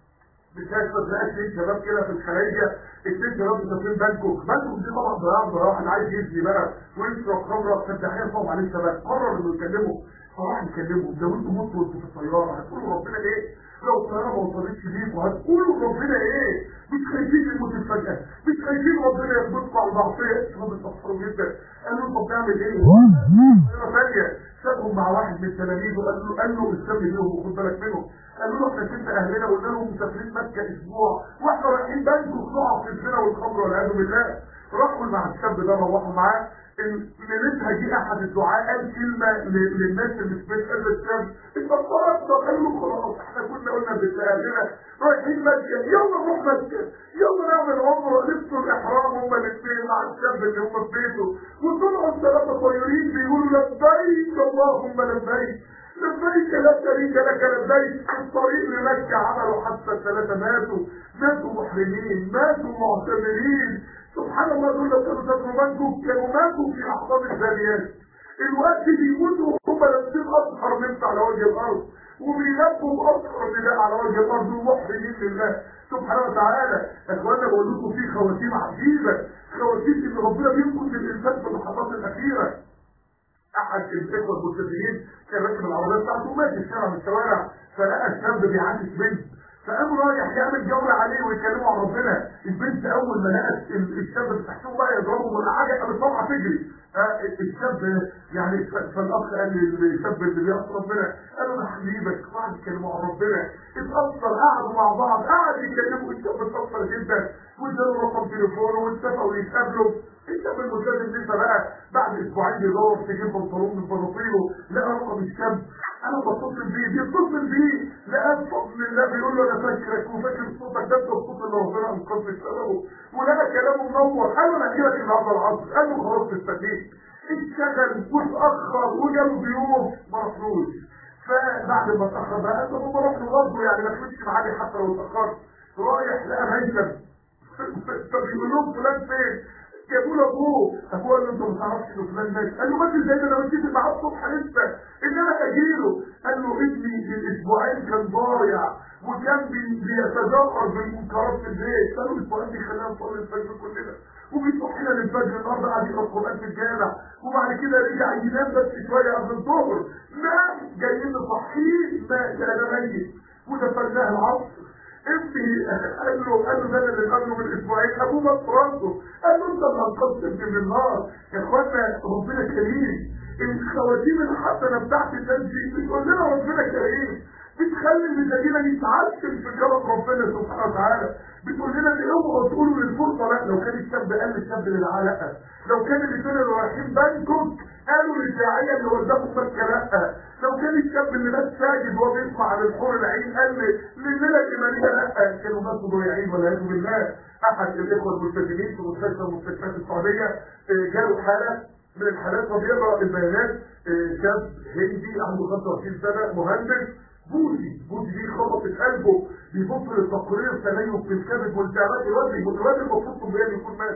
بتكتب لقى اثنين شباب كده في الخليجه، اثنين شباب مسافرين بانكوك. بانكوك دي طبعا ضياع ضياع، اللي عايز يزني بقى ويشرب خمره. فالدحيح طبعا عليه شباب قرر انه يكلمه فراح يكلمهم، لو انتوا متوا وانتوا في الطياره هتقولوا ربنا ايه؟ لو الطياره ما وصلتش ليكوا هتقولوا ربنا ايه؟ مش خايفين الموت الفجأة، مش خايفين ربنا ياخدكم على المعصيه. هم بيتأثروا جدا. قالوا انتوا بتعمل ايه؟ طياره ثانيه سابهم مع واحد من تلاميذه، قال له قال له استنى ليهم وخد بالك منهم. قالوا له احنا كنت اهلنا قلنا لهم مسافرين مكه اسبوع واحنا رايحين بنك وقعوا في الزنا والخمر والعياذ بالله. راحوا مع الشاب ده، روحوا معاه. ليلتها جه احد الدعاء قال كلمه للناس اللي في بيت هذا الشاب، اتفقدت. قالوا له خلاص احنا كنا قلنا بالتأهلنا رايحين مكه، يلا نروح مكه، يلا نعمل عمره. لبسوا الاحرام هما الاثنين مع الشاب اللي هم في بيته، وطلعوا الثلاثه طيارين بيقولوا لبيك اللهم لبيك، لبيك لا شريك لك لبيك. في الطريق لمكه عملوا حتى الثلاثه ماتوا، ماتوا محرمين، ماتوا معتمرين. سبحان الله، دول لو كانوا سافروا بنكم كانوا ماتوا في احضان الزانيات. الوقت بيموتوا وهم لابسين اصفر نمت على وجه الارض، وبيلبوا باصفر نداء على وجه الارض، ومحرمين لله سبحانه وتعالى. اخوانا بقول لكم في خواتيم عجيبه، خواتيم ان ربنا بينقذ الانسان في اللحظات الاخيره. احد الاخوه الملتزمين كان راكب العربيه بتاعته وماشي في شارع من الشوارع، فلقى الشاب بيعاكس بنت، فقام رايح يعمل جوله عليه ويكلموا عن ربنا. البنت اول ما لقت الشاب بتحسبه بقى يضربه والحاجه قامت طالعه تجري. الشاب يعني فالاخ قال للشاب اللي بيعصي ربنا، قال له انا حبيبك، وقعد يتكلموا عن ربنا، اتاثر، قعدوا مع بعض، قعد يكلموا. الشاب اتاثر جدا واداله رقم تليفونه واتفقوا يتقابلوا. الشاب الملتزم لسه بقى بعد اسبوعين بيدور في جيب بنطلون من بناطيله، لقى رقم الشاب. انا بتصل بيه، بيتصل بيه، لقى بفضل الله بيقول له انا فاكرك وفاكر صوتك، ده الصوت اللي ربنا انقذني بسببه، ولقى كلامه منور. قال له انا هجيلك النهارده العصر، قال له خلاص استنيك. اتشغل واتاخر وجاله ضيوف ما رحلوش. فبعد ما اتاخر بقى قال له هم رحلوا برضه، يعني ما تمشيش معايا حتى لو اتاخرت. رايح لقى هيثم، فبيقول لهم فلان فين؟ جابوا له ابوه. ابوه قال له انت ما تعرفش ان فلان مات؟ قال له مات ازاي؟ ده انا مشيت معاه الصبح لسه ان انا اجيله. قال له ابني من اسبوعين كان ضايع وكان بيتجاهر بالمنكرات في البيت. قالوا الاسبوعين دي خلينا نصلي الفجر كلنا، وبيصحينا للفجر. النهارده قاعد يقرا القران في الجامع، وبعد كده رجع ينام بس شويه قبل الظهر، نام. جايين نصحيه مات، انا ميت. ودفناه العصر. ابني قال له قال له ده اللي قبله من اسبوعين، ابوه مات في راسه. قال له انت اللي انقذت ابني من النار. يا اخوانا ربنا كريم. الخواتيم الحسنه بتاعت الناس دي بتقول لنا ربنا كريم، بتخلي المساجين يتعشم في كرم ربنا سبحانه وتعالى. بتقول لنا ان اوعوا تقولوا للفرصه لا. لو كان الشاب قال للشاب للعلاقه، لو كان الاثنين اللي رايحين بانكوك قالوا للداعيه اللي وداهم مكه لا، لو كان الشاب اللي مات ساجد وهو بيسمع عن الحور العين قال لليله الايمانيه لا، كانوا ماتوا ضايعين والعياذ بالله. احد الاخوه الملتزمين في مستشفى من مستشفيات السعوديه جاله حاله من الحالات وبيقرا البيانات. شاب هندي عنده خمسة وعشرين سنه، مهندس، بوذي. بوذي دي خبطت قلبه، بيبص للتقرير تليف في الكبد والتهابات الوزن، والوزن المفروض طبيعي يكون مات.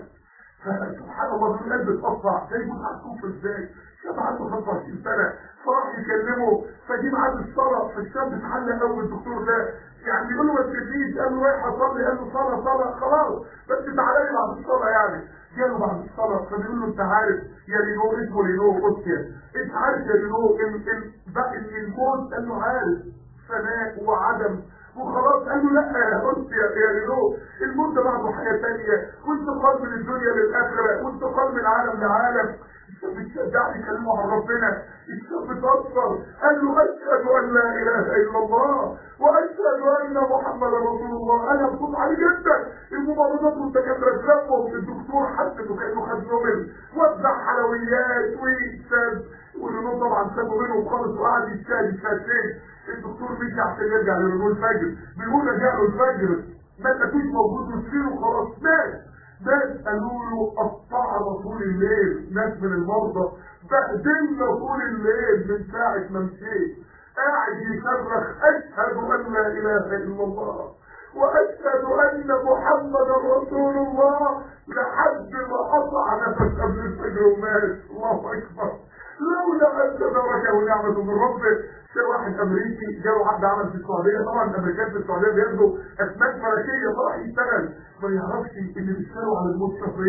فسبحان الله دول قلب اتقطع، ده يكون هتكون ازاي؟ شاب عنده خمسة وعشرين سنه، فراح يكلمه، فجي ميعاد الصلاه، فالشاب اتعلق قوي الدكتور ده، يعني بيقول له ما تسيبنيش، قال له رايح اصلي، قال له صلاه صلاه خلاص بس تعالى لي بعد الصلاه. يعني جاله بعد الصلاه فبيقول له انت عارف يا رينو، اسمه رينو اوسيا، انت عارف يا رينو ان بقى ان الموت؟ قال له عارف، فناء وعدم وخلاص. قال له لا يا اوسيا يا رينو، الموت ده بعده حياه ثانيه، وانتقال من الدنيا للاخره، وانتقال من عالم لعالم. الشاب اتشجع يكلمه عن ربنا، الشاب اتأثر، قال له اشهد ان لا اله الا الله واشهد ان محمدا رسول الله. انا بصوت عالي جدا، الممرضات والدكاتره اتلموا، الدكتور حسب وكانه خد نوبل، وزع حلويات ويكسب، والرينو طبعا سابوا منه خالص وقعد يتشاهد يتشاهد. الدكتور مشي عشان يرجع لرينو الفجر، بيقول رجع له الفجر ما لقيتوش موجود، وسريره خلاص مات. ناس قالوا له قطعنا طول الليل، ناس من المرضى بهدلنا طول الليل من ساعة ما مشيت، قاعد يصرخ اشهد ان لا اله الا الله واشهد ان محمدا رسول الله، لحد ما قطع نفس قبل الفجر ومات. الله اكبر. لولا ان تدركه نعمه من ربه. في واحد امريكي جاله عقد عمل في السعوديه، طبعا الامريكان في السعوديه بياخدوا اسماك فلكيه، فراح يشتغل ما يعرفش ان بيشتغلوا على الموت شهرين،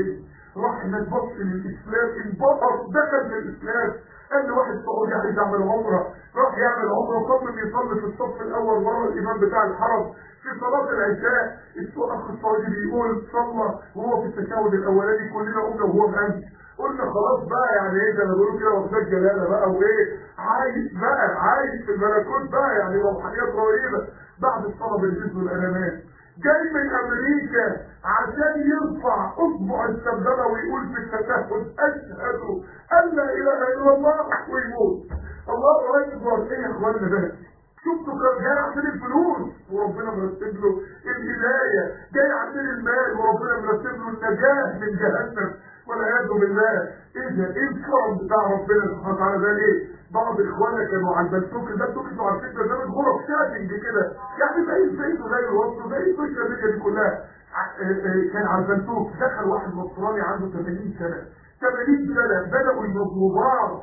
راح الناس بص للاسلام انبهر دخل في الاسلام. قال لي واحد سعودي عايز يعمل عمره، راح يعمل عمره وصمم يصلي في الصف الاول ورا الامام بتاع الحرم في صلاه العشاء. الاخ السعودي بيقول صلى وهو في التشهد الاولاني كلنا قمنا وهو مأمن. قلنا خلاص بقى يعني ايه ده انا بقول كده واخدك جلاله بقى وايه عايش بقى عايش في الملكوت بقى يعني روحانيات رهيبه. بعد الصلاه بالجزء الالماني جاي من امريكا عشان يرفع اصبع السبابه ويقول في التشهد اشهد ان لا اله الا الله ويموت. الله اكبر. ايه يا اخوانا ده؟ شفتوا كان جاي عشان الفلوس وربنا مرتب له الهدايه، جاي عشان المال وربنا مرتب له النجاه من جهنم والعياذ بالله. ايه ده؟ ايه الكرم بتاع ربنا سبحانه وتعالى ده؟ ايه؟ بعض اخوانا كانوا على البلتوك البلتوك انتوا عارفين برنامج غرف شاتنج كده يعني زي زي زي الوصف زي السوشيال ميديا دي كلها. كان على البلتوك دخل واحد نصراني عنده ثمانين سنه ثمانين سنه بداوا ينظموا بعض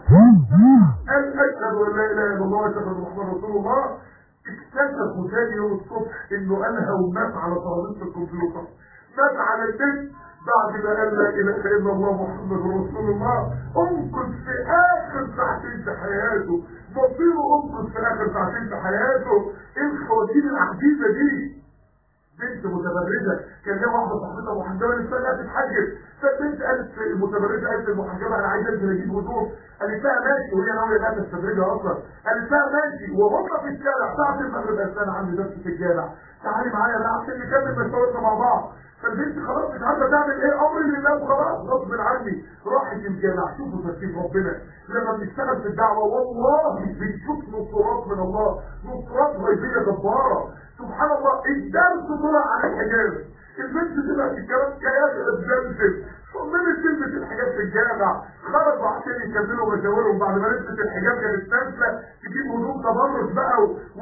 قال اشهد ان لا اله الا الله واشهد ان محمد رسول الله. اكتشفوا ثاني يوم الصبح انه انهى ومات على ترابيزه الكمبيوتر، مات على النت بعد ما قال لا اله الا الله محمد رسول الله. انقذ في اخر ساعتين في حياته، مصيره انقذ في اخر ساعتين في حياته. ايه الخواتيم العجيبه دي؟ بنت متبرجه كان لها واحده صاحبتها محجبه لسه لا تتحجب، فالبنت قالت المتبرجه قالت المحجبه انا عايزه انزل اجيب هدوم، قالت لها ماشي وهي ناويه انها تستدرجها اصلا، قالت لها ماشي وهم في الشارع ساعه المغرب قالت انا عندي درس في الجامع تعالي معايا بقى عشان نكمل مشوارنا مع بعض. فالبنت خلاص مش عارفه تعمل ايه، امر لله وخلاص غصب عني راحت الجامع. شوفوا ترتيب ربنا لما بنشتغل في الدعوه والله بنشوف نصرات من الله، نصرات غيبيه جباره سبحان الله. الدرس طلع عن الحجاب، البنت طلعت الكلام كياس اتزلزل صممت تلبس الحجاب في الجامع، خرجوا عشان يكملوا مشاورهم بعد ما لبست الحجاب كانت نازله تجيب هدوم تبرج بقى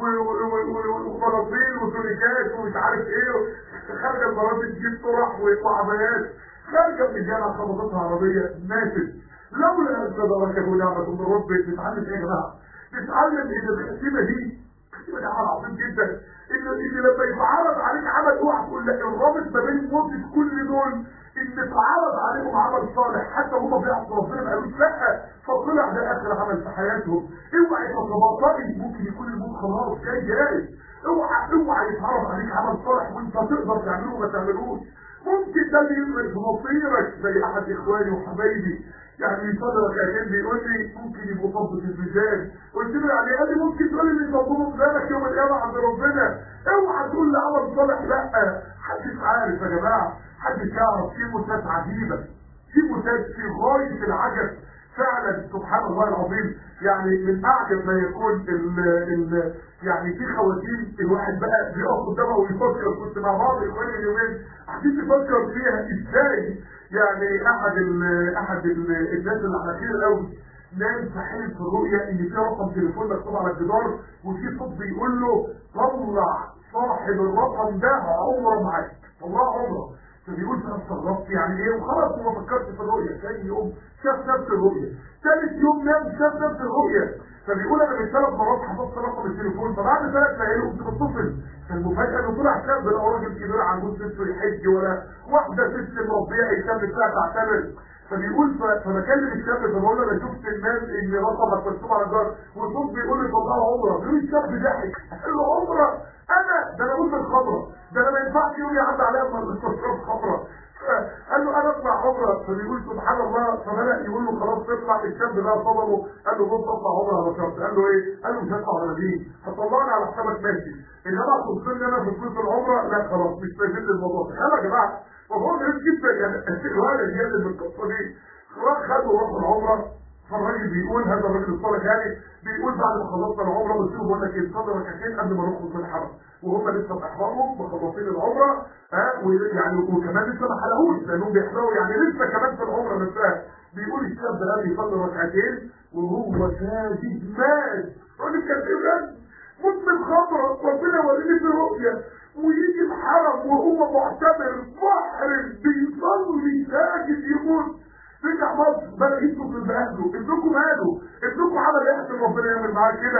وبلاطيل وتونيكات ومش عارف ايه، خارجه المرات تجيب طرح وعبايات، خارجه من الجامع خبطتها عربيه ماتت. لولا ان تدركه نعمه من ربك. بتتعلم ايه يا جماعه؟ بتتعلم ان الخسيمه دي الخسيمه دي عمل عظيم جدا، ان ان لما يتعرض عليك عمل اوعى تقول لا الرابط ما بين موتة كل دول ان اتعرض عليهم عمل صالح حتى هم بيعصوا ربنا ما قالوش لا فطلع ده اخر عمل في حياتهم. اوعى تتباطئي ممكن يكون الموت خلاص جاي جاي. اوعى اوعى يتعرض عليك عمل صالح وانت تقدر تعمله وما تعملوش. ممكن ده اللي يفرق في مصيرك. زي احد اخواني وحبايبي يعني صدرك اكيد بيقول لي ممكن يبقوا طب في الميزان، قلت له يعني قال لي ممكن تقول لي يطبقوا ميزانك يوم القيامه عند ربنا. اوعى تقول لي عمل صالح لا، محدش عارف يا جماعه، محدش يعرف. في موتات عجيبه، في موتات في غايه العجب فعلا سبحان الله العظيم. يعني من اعجب ما يكون ال ال يعني في خواتيم الواحد بقى بيقف قدامها ويفكر. كنت مع بعض اخواني اليومين قاعدين نفكر فيها ازاي. يعني احد ال احد ال الناس اللي على خير قوي نام صحيح في الرؤيه ان في رقم تليفون مكتوب على الجدار وفي صوت بيقول له طلع صاحب الرقم ده عمره معاك، طلع عمره. فبيقول انا استغربت يعني ايه وخلاص وما فكرت في الرؤيه. ثاني يوم شاف نفس الرؤيه، ثالث يوم نام شاف نفس الرؤيه. فبيقول انا من ثلاث مرات حفظت رقم التليفون، فبعد ثلاث ليالي قمت بتصل. فالمفاجاه انه طلع شاب لا راجل كبير عجوز نفسه يحج ولا واحده ست مربيه ايتام بتاعها تعتبر. فبيقول فبكلم الشاب فبقول له انا شفت الناس ان رقمك مكتوب على الجار والصوت بيقول لي طلعوا عمره. بيقول الشاب ضحك قال له عمره؟ انا ده انا قلت الخمره، ده انا ما ينفعش يوم يعدي عليا ما تشرب خمره. قال له انا اطلع عمره. فبيقول سبحان الله فبدا يقول له خلاص تطلع. الشاب ده صدمه قال له بص اطلع عمره على شرط. قال له ايه؟ قال له مش هدفع ولا دين، هتطلعني على حسابك ماشي، انما هتوصلني انا في فلوس العمره لا خلاص مش فاهم الموضوع. يا جماعه موضوع غريب جدا يعني الوالد يجلد من القصه دي. راح خدوا راحوا العمره. فالراجل بيقول هذا الراجل الصالح يعني بيقول بعد ما خلصنا العمره قلت له بقول لك ايه صلي ركعتين قبل ما نخرج من الحرم وهم لسه بيحرموا مخلصين العمره ها ويعني وكمان لسه ما حلقوش لانهم بيحلقوا يعني لسه كمان في العمره نفسها. بيقول الشاب ده قال يصلي ركعتين وهو ساجد مات. الراجل كان كده مدمن خمره ربنا وريني في رؤيه ويجي الحرم وهو معتبر محرم بيصلي ساجد يموت. رجع مصر بقى انتوا في اهله ابنكم ماله؟ ابنكم عمل ايه عشان ربنا يعمل معاه كده؟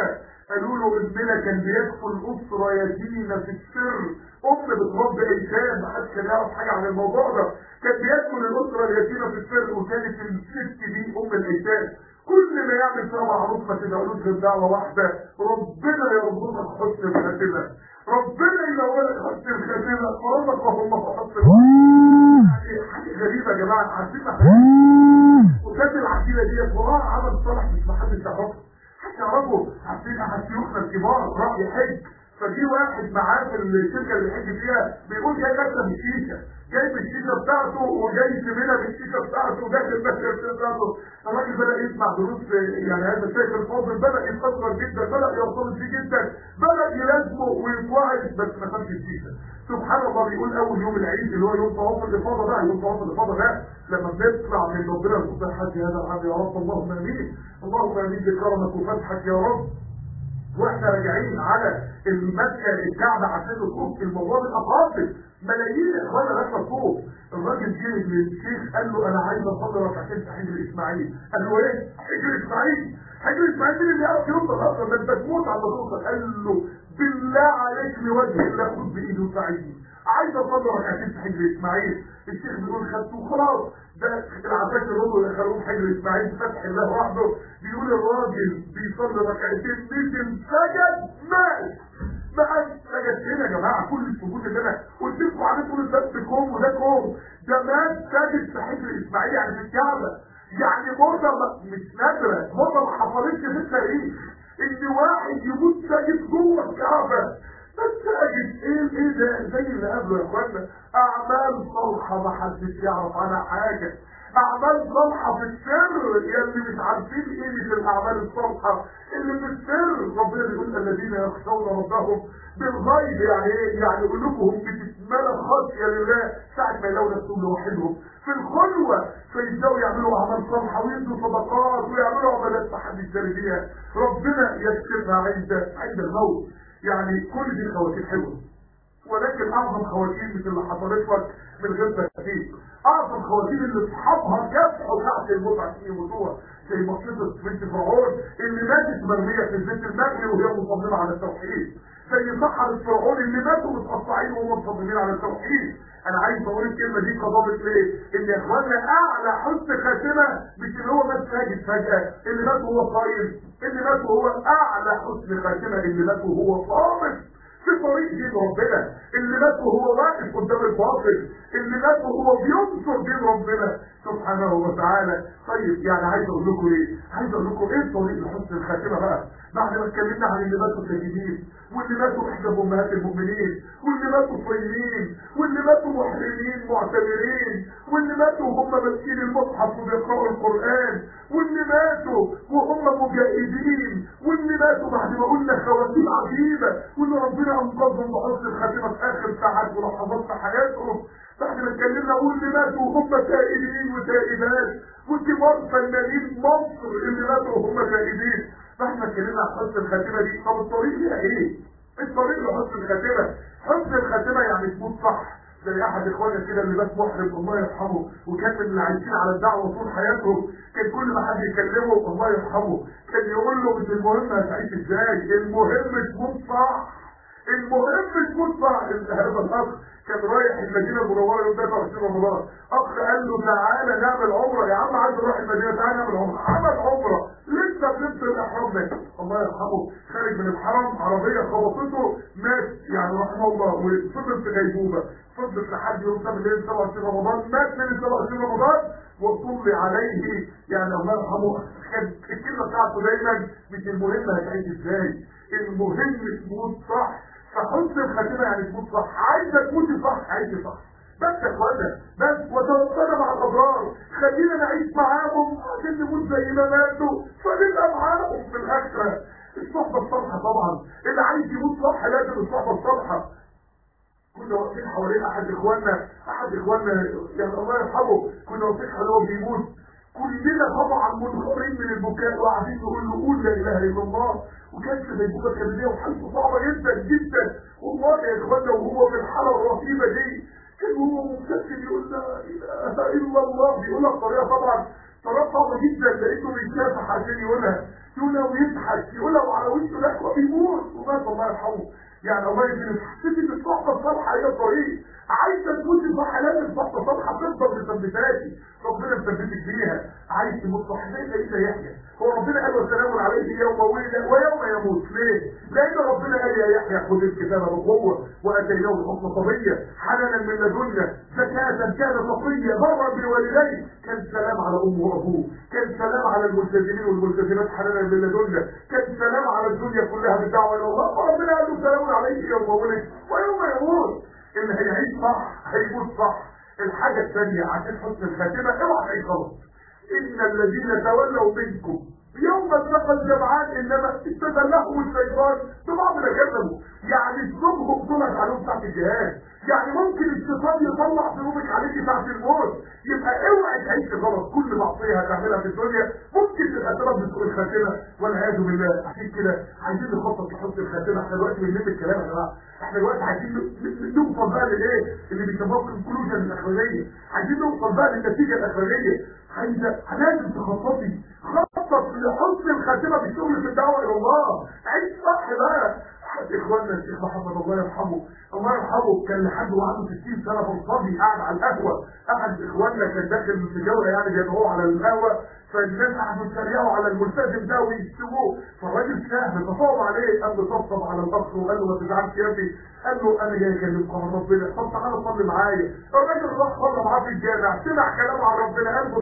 قالوا له ابننا كان بيدخل اسره يتيمه في السر، ام بتربي ايتام، محدش كان يعرف حاجه عن الموضوع ده، كان بيدخل الاسره اليتيمه في السر، وكانت الست دي ام الايتام. كل ما يعمل فيها معروف ما تدعوش غير دعوه واحده، ربنا يرزقك حسن الخاتمه، ربنا ينولك حسن الخاتمه، فرزقك الله حسن الخاتمه. يعني حاجه غريبه يا جماعه، عارفين وكانت العقيده ديت وراها عمل صالح مش محدش يعرفه، حتى يعرفوا. عارفين احد شيوخنا الكبار راح يحج، فجي واحد معاه في الشركه اللي يحج فيها بيقول جاي مكتب الشيشه، جايب الشيشه بتاعته وجاي سمينه بالشيشه بتاعته وداخل المكتب بتاعته. الراجل بدا يسمع دروس يعني هذا الشيخ الفاضل، بدا يتاثر جدا، بدا يرتبط بيه جدا، بدا يلازمه ويتوعد، بس ما خدش الشيشه. سبحان الله، بيقول اول يوم العيد اللي هو يوم طواف الافاضه ده، يوم طواف الافاضه ده لما بنطلع من ربنا نقول حج هذا العام يا رب، اللهم امين، اللهم امين بكرمك وفتحك يا رب. واحنا راجعين على المكه الكعبه عشان نطوف، الموضوع الاقاصي ملايين اخوانا رايحه تطوف. الراجل جه للشيخ قال له انا عايز اصلي ركعتين في حجر اسماعيل. قال له ايه؟ حجر اسماعيل؟ حجر اسماعيل مين اللي يعرف يوصل اصلا؟ ده انت تموت على ما توصل. قال له بالله عليك لوجه الله خد بايده وساعدني، عايز اصلي ركعتين في حجر اسماعيل. الشيخ بيقول خدته خلاص، ده العساكر اللي دخلوه حجر اسماعيل فتح الله وحده. بيقول الراجل بيصلي ركعتين نزل سجد مات، ما سجد هنا يا جماعه. كل السجود اللي انا قلت لكم عليه طول الدرس كوم وده كوم، ده مات ساجد في حجر اسماعيل يعني في الكعبه. يعني موضه مش نادره، موضه ما حصلتش في التاريخ ان واحد يموت ساجد جوه الكعبه. بس ساجد ايه ايه ده زي اللي قبله يا اخوانا. اعمال صالحه ما حدش يعرف عنها حاجه، اعمال صالحه في السر. يا اللي مش عارفين قيمه الاعمال الصالحه اللي في السر، ربنا بيقول الذين يخشون ربهم بالغيب. يعني ايه؟ يعني قلوبهم بتتملى خشيه لله ساعه ما يلاقوا نفسهم لوحدهم في الخلوه، فيبداوا يعملوا اعمال صالحه ويدوا صدقات ويعملوا عملات ما حدش داري بيها، ربنا يكتبها عند عند الموت. يعني كل دي خواتيم حلوه، ولكن اعظم خواتيم مش اللي حصلت لك من غير ترتيب. اعظم خواتيم اللي اصحابها جافحوا تحت الموت عشان يموتوها، زي مصيبه بنت فرعون اللي ماتت مرميه في البيت المقلي وهي مصممه على التوحيد، زي سحرة فرعون اللي ماتوا متقطعين وهم مصممين على التوحيد. انا عايز اقول الكلمه دي قضابه ليه؟ ان يا اخوانا اعلى حسن خاتمه مش اللي هو مات ساجد فجاه، اللي مات وهو صايم، اللي مات وهو اعلى حسن خاتمه اللي مات وهو صامت في طريق دين ربنا، اللي مات وهو واقف قدام الباطل، اللي مات وهو بينصر دين ربنا سبحانه وتعالى. طيب يعني عايز اقول لكم ايه؟ عايز اقول لكم ايه الطريق لحسن الخاتمه بقى؟ بعد ما اتكلمنا عن اللي ماتوا ساجدين، واللي ماتوا احدى امهات المؤمنين، واللي ماتوا صايمين، واللي ماتوا محرمين معتبرين، واللي ماتوا وهم ماسكين المصحف وبيقرأوا القرآن، واللي ماتوا وهم مجاهدين، واللي ماتوا بعد ما قلنا خواتيم عجيبه، واللي ربنا انقذهم بحسن الخاتمه في اخر ساعات ولحظات في حياتهم. بعد ما اتكلمنا قول اللي ماتوا وهم تائبين وتائبات، وكبار فنانين مصر اللي ماتوا وهم تائبين. بعد ما اتكلمنا عن حسن الخاتمه دي، طب الطريق ليها ايه؟ الطريق لحسن الخاتمه، حسن الخاتمه يعني تموت صح. زي احد اخواننا كده اللي مات محرم الله يرحمه، وكان من اللي عايشين على الدعوه طول حياتهم، كان كل ما حد يكلمه الله يرحمه كان يقول له مش المهم هتعيش ازاي، المهم تموت صح، المهم تموت صح. هذا الاخ كان رايح المدينه المنوره يوم تلاتة وعشرين رمضان، اخ قال له تعالى نعمل عمره. يا عم عايز اروح المدينه، تعالى نعمل عمره. عمل عمره لسه بلبس الاحرام ده، الله يرحمه خارج من الحرم عربيه خبطته مات يعني رحمه الله، وفضل في غيبوبه، فضل لحد يوم سبعة وعشرين رمضان، مات من سبعة وعشرين رمضان وصلي عليه. يعني الله يرحمه كان الكلمه بتاعته دايما مش المهم هتعيش ازاي، المهم تموت صح. فحسن الخاتمه يعني تموت صح، عايزه تموتي صح عايزه صح. بس يا اخوانا بس وتوفانا مع الابرار، خلينا نعيش معاهم عشان نموت زي ما ماتوا فنبقى معاهم في الاخره. الصحبه الصالحه طبعا، اللي عايز يموت صح لازم الصحبه الصالحه. كنا واقفين حوالين احد اخواننا احد اخواننا يعني الله يرحمه، كنا واقفين حواليه بيموت، كلنا طبعا منهارين من البكاء وقاعدين نقول له قول لا اله الا الله. وكانت غيبوبه كبديه وحالته صعبه جدا جدا والله يا اخوانا، وهو في الحاله الرهيبه دي كان هو مبتسم يقول لا اله الا الله، بيقولها بطريقه طبعا صلاة صعبة جدا، لقيته بيتنافح عشان يقولها، يقولها ويضحك، يقولها وعلى وشه لكوة بيموت ومات الله يرحمه. يعني الله يجزيه. حسيت ان الصحبة الصالحة هي الطريق. عايزة تموت صح، لازم صحبة صالحة تفضل مثبتاتي، ربنا مثبتك فيها. عايز تموت صح زي سيدنا يحيى، هو ربنا قال وسلام عليه يوم ولد ويوم يموت. ليه؟ لأن ربنا قال يا يحيى خذ الكتاب بقوة وآتيناه الحكم صبيا حنانا من لدنا زكاة كان تقيا برا بوالديه. كان سلام على أمه وأبوه، كان سلام على الملتزمين والملتزمات حنانا من لدنا، كان سلام على الدنيا كلها بالدعوة إلى الله. وربنا قال له سلام عليه يوم ولد ويوم يموت. اللي هيعيش صح هيموت صح. الحاجة الثانية عشان حسن الخاتمة، اوعى تعيش غلط. إن الذين تولوا منكم يوم التقى الجمعان انما استزلهم الشيطان ببعض ما كذبوا. يعني ذنوبهم طلعت عليهم ساعة الجهاد، يعني ممكن الشيطان يطلع ذنوبك عليك ساعة الموت. يبقى اوعي تعيش غلط. كل معصية هتعملها في الدنيا ممكن تبقى سبب لسوء الخاتمة والعياذ بالله. عشان كده عايزين نخطط لحسن الخاتمة. احنا دلوقتي بنلم الكلام يا جماعة، احنا دلوقتي عايزين نوصل بقى للايه اللي بيسموه الكونكلوجن الاخرانية، عايزين نوصل بقى للنتيجة الاخرانية. عايزة لازم تخططي، خطط لحسن الخاتمة بالشغل في الدعوة الى الله. عيش صح بقى. اخواننا الشيخ محمد الله يرحمه الله يرحمه كان لحد وعنده ستين سنة بلطجي قاعد على القهوة. احد اخواننا كان داخل في جولة يعني بيدعوه على القهوة، فالناس قعدوا يتريقوا على الملتزم ده ويشتموه. فالراجل سهل تصاب عليه، قال له طبطب على الاخ وقال له ما تزعلش يا ابني. قال له انا جاي اكلمكم عن ربنا، طب تعالى صلي معايا. الراجل راح صلى معاه في الجامع، سمع كلامه عن ربنا، قال له